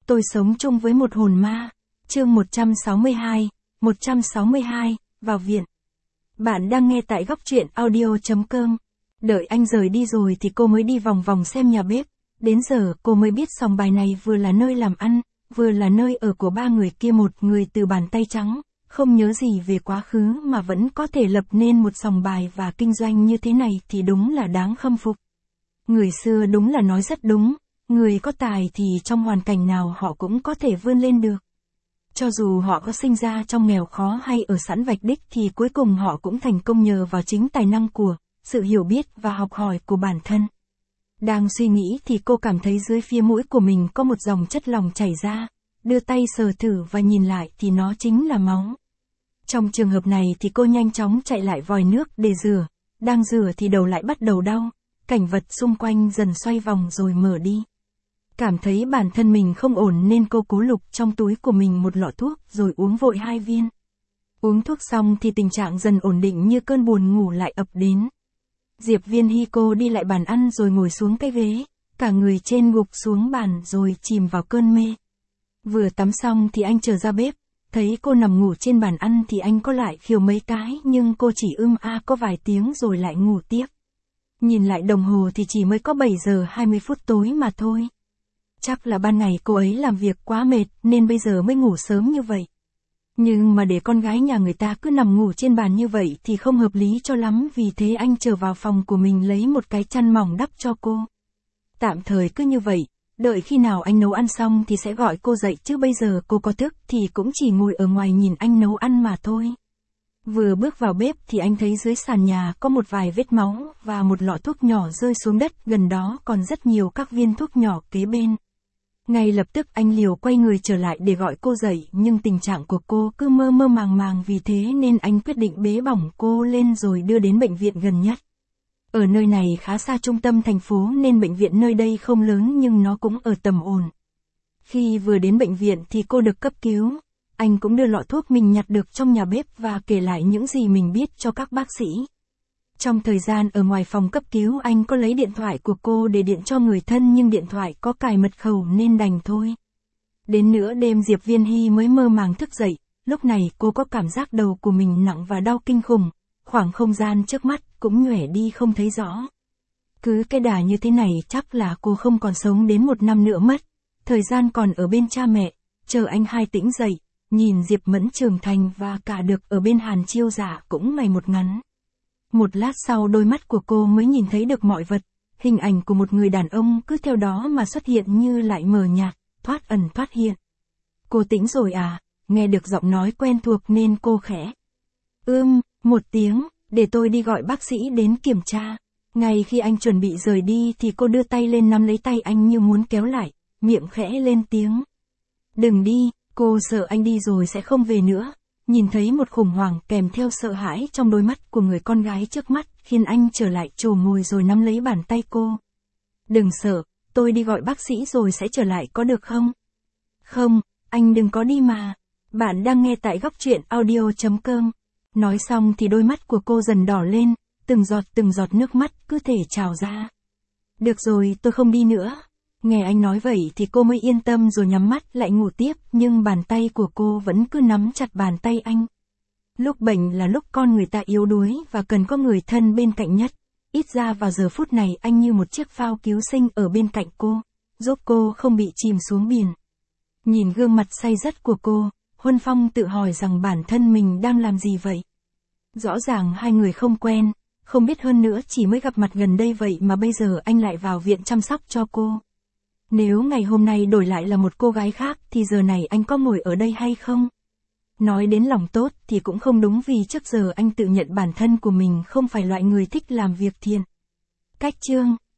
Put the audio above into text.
Tôi sống chung với một hồn ma. Chương 162, vào viện. Bạn đang nghe tại góc truyện audio.com. Đợi anh rời đi rồi thì cô mới đi vòng vòng xem nhà bếp. Đến giờ cô mới biết sòng bài này vừa là nơi làm ăn, vừa là nơi ở của ba người kia, một người từ bàn tay trắng, không nhớ gì về quá khứ mà vẫn có thể lập nên một sòng bài và kinh doanh như thế này thì đúng là đáng khâm phục. Người xưa đúng là nói rất đúng, người có tài thì trong hoàn cảnh nào họ cũng có thể vươn lên được. Cho dù họ có sinh ra trong nghèo khó hay ở sẵn vạch đích thì cuối cùng họ cũng thành công nhờ vào chính tài năng của, sự hiểu biết và học hỏi của bản thân. Đang suy nghĩ thì cô cảm thấy dưới phía mũi của mình có một dòng chất lỏng chảy ra, đưa tay sờ thử và nhìn lại thì nó chính là máu. Trong trường hợp này thì cô nhanh chóng chạy lại vòi nước để rửa, đang rửa thì đầu lại bắt đầu đau, cảnh vật xung quanh dần xoay vòng rồi mở đi. Cảm thấy bản thân mình không ổn nên cô cố lục trong túi của mình một lọ thuốc rồi uống vội 2 viên. Uống thuốc xong thì tình trạng dần ổn định như cơn buồn ngủ lại ập đến. Diệp Viên Hy cô đi lại bàn ăn rồi ngồi xuống cái ghế, cả người trên gục xuống bàn rồi chìm vào cơn mê. Vừa tắm xong thì anh trở ra bếp, thấy cô nằm ngủ trên bàn ăn thì anh có lại khiêu mấy cái nhưng cô chỉ có vài tiếng rồi lại ngủ tiếp. Nhìn lại đồng hồ thì chỉ mới có 7 giờ 20 phút tối mà thôi. Chắc là ban ngày cô ấy làm việc quá mệt nên bây giờ mới ngủ sớm như vậy. Nhưng mà để con gái nhà người ta cứ nằm ngủ trên bàn như vậy thì không hợp lý cho lắm, vì thế anh trở vào phòng của mình lấy một cái chăn mỏng đắp cho cô. Tạm thời cứ như vậy, đợi khi nào anh nấu ăn xong thì sẽ gọi cô dậy, chứ bây giờ cô có thức thì cũng chỉ ngồi ở ngoài nhìn anh nấu ăn mà thôi. Vừa bước vào bếp thì anh thấy dưới sàn nhà có một vài vết máu và một lọ thuốc nhỏ rơi xuống đất, gần đó còn rất nhiều các viên thuốc nhỏ kế bên. Ngay lập tức anh liều quay người trở lại để gọi cô dậy, nhưng tình trạng của cô cứ mơ mơ màng màng, vì thế nên anh quyết định bế bỏng cô lên rồi đưa đến bệnh viện gần nhất. Ở nơi này khá xa trung tâm thành phố nên bệnh viện nơi đây không lớn nhưng nó cũng ở tầm ổn. Khi vừa đến bệnh viện thì cô được cấp cứu. Anh cũng đưa lọ thuốc mình nhặt được trong nhà bếp và kể lại những gì mình biết cho các bác sĩ. Trong thời gian ở ngoài phòng cấp cứu anh có lấy điện thoại của cô để điện cho người thân nhưng điện thoại có cài mật khẩu nên đành thôi. Đến nửa đêm Diệp Viên Hy mới mơ màng thức dậy, lúc này cô có cảm giác đầu của mình nặng và đau kinh khủng, khoảng không gian trước mắt cũng nhoẻn đi không thấy rõ. Cứ cái đà như thế này chắc là cô không còn sống đến 1 năm nữa mất, thời gian còn ở bên cha mẹ, chờ anh hai tỉnh dậy, nhìn Diệp Mẫn trưởng thành và cả được ở bên Hàn Chiêu Giả cũng ngày một ngắn. Một lát sau đôi mắt của cô mới nhìn thấy được mọi vật, hình ảnh của một người đàn ông cứ theo đó mà xuất hiện như lại mờ nhạt, thoát ẩn thoát hiện. Cô tỉnh rồi à? Nghe được giọng nói quen thuộc nên cô khẽ một tiếng, để tôi đi gọi bác sĩ đến kiểm tra. Ngay khi anh chuẩn bị rời đi thì cô đưa tay lên nắm lấy tay anh như muốn kéo lại, miệng khẽ lên tiếng. Đừng đi, cô sợ anh đi rồi sẽ không về nữa. Nhìn thấy một khủng hoảng kèm theo sợ hãi trong đôi mắt của người con gái trước mắt khiến anh trở lại trồ ngồi rồi nắm lấy bàn tay cô. Đừng sợ, tôi đi gọi bác sĩ rồi sẽ trở lại có được không? Không, anh đừng có đi mà. Bạn đang nghe tại góc truyện audio.com. Nói xong thì đôi mắt của cô dần đỏ lên, từng giọt nước mắt cứ thể trào ra. Được rồi, tôi không đi nữa. Nghe anh nói vậy thì cô mới yên tâm rồi nhắm mắt lại ngủ tiếp, nhưng bàn tay của cô vẫn cứ nắm chặt bàn tay anh. Lúc bệnh là lúc con người ta yếu đuối và cần có người thân bên cạnh nhất. Ít ra vào giờ phút này anh như một chiếc phao cứu sinh ở bên cạnh cô, giúp cô không bị chìm xuống biển. Nhìn gương mặt say dứt của cô, Huân Phong tự hỏi rằng bản thân mình đang làm gì vậy? Rõ ràng hai người không quen, không biết, hơn nữa chỉ mới gặp mặt gần đây vậy mà bây giờ anh lại vào viện chăm sóc cho cô. Nếu ngày hôm nay đổi lại là một cô gái khác thì giờ này anh có ngồi ở đây hay không? Nói đến lòng tốt thì cũng không đúng, vì trước giờ anh tự nhận bản thân của mình không phải loại người thích làm việc thiện. Cách chương